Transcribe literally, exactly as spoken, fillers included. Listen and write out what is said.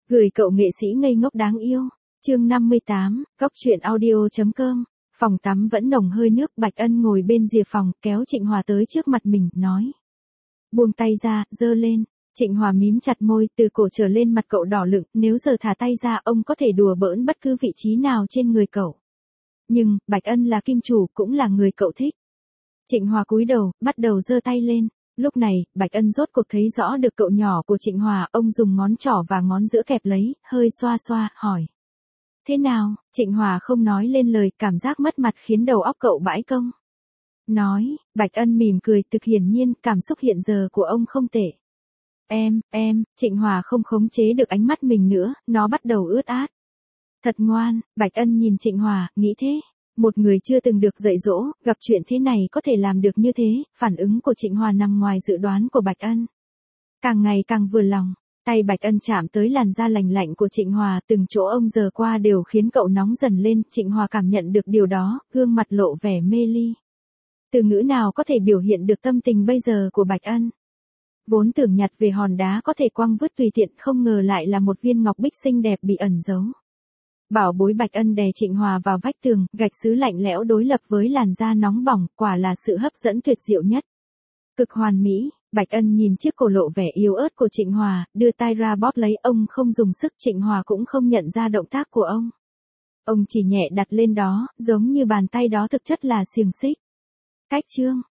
Gửi cậu nghệ sĩ ngây ngốc đáng yêu. Chương năm mươi tám, góc truyện audio.com. Phòng tắm vẫn nồng hơi nước, Bạch Ân ngồi bên rìa phòng, kéo Trịnh Hòa tới trước mặt mình, nói. Buông tay ra, giơ lên. Trịnh Hòa mím chặt môi, từ cổ trở lên mặt cậu đỏ lựng, nếu giờ thả tay ra ông có thể đùa bỡn bất cứ vị trí nào trên người cậu. Nhưng, Bạch Ân là kim chủ, cũng là người cậu thích. Trịnh Hòa cúi đầu, bắt đầu giơ tay lên. Lúc này, Bạch Ân rốt cuộc thấy rõ được cậu nhỏ của Trịnh Hòa, ông dùng ngón trỏ và ngón giữa kẹp lấy, hơi xoa xoa, hỏi. Thế nào? Trịnh Hòa không nói lên lời, cảm giác mất mặt khiến đầu óc cậu bãi công. Nói, Bạch Ân mỉm cười, thực hiển nhiên, cảm xúc hiện giờ của ông không tệ. Em, em, Trịnh Hòa không khống chế được ánh mắt mình nữa, nó bắt đầu ướt át. Thật ngoan, Bạch Ân nhìn Trịnh Hòa, nghĩ thế. Một người chưa từng được dạy dỗ, gặp chuyện thế này có thể làm được như thế, phản ứng của Trịnh Hòa nằm ngoài dự đoán của Bạch Ân. Càng ngày càng vừa lòng, tay Bạch Ân chạm tới làn da lành lạnh của Trịnh Hòa, từng chỗ ông giờ qua đều khiến cậu nóng dần lên, Trịnh Hòa cảm nhận được điều đó, gương mặt lộ vẻ mê ly. Từ ngữ nào có thể biểu hiện được tâm tình bây giờ của Bạch Ân. Vốn tưởng nhặt về hòn đá có thể quăng vứt tùy tiện, không ngờ lại là một viên ngọc bích xinh đẹp bị ẩn giấu. Bảo bối Bạch Ân đè Trịnh Hòa vào vách tường, gạch sứ lạnh lẽo đối lập với làn da nóng bỏng, quả là sự hấp dẫn tuyệt diệu nhất. Cực hoàn mỹ, Bạch Ân nhìn chiếc cổ lộ vẻ yếu ớt của Trịnh Hòa, đưa tay ra bóp lấy, ông không dùng sức, Trịnh Hòa cũng không nhận ra động tác của ông. Ông chỉ nhẹ đặt lên đó, giống như bàn tay đó thực chất là xiềng xích. Cách chương,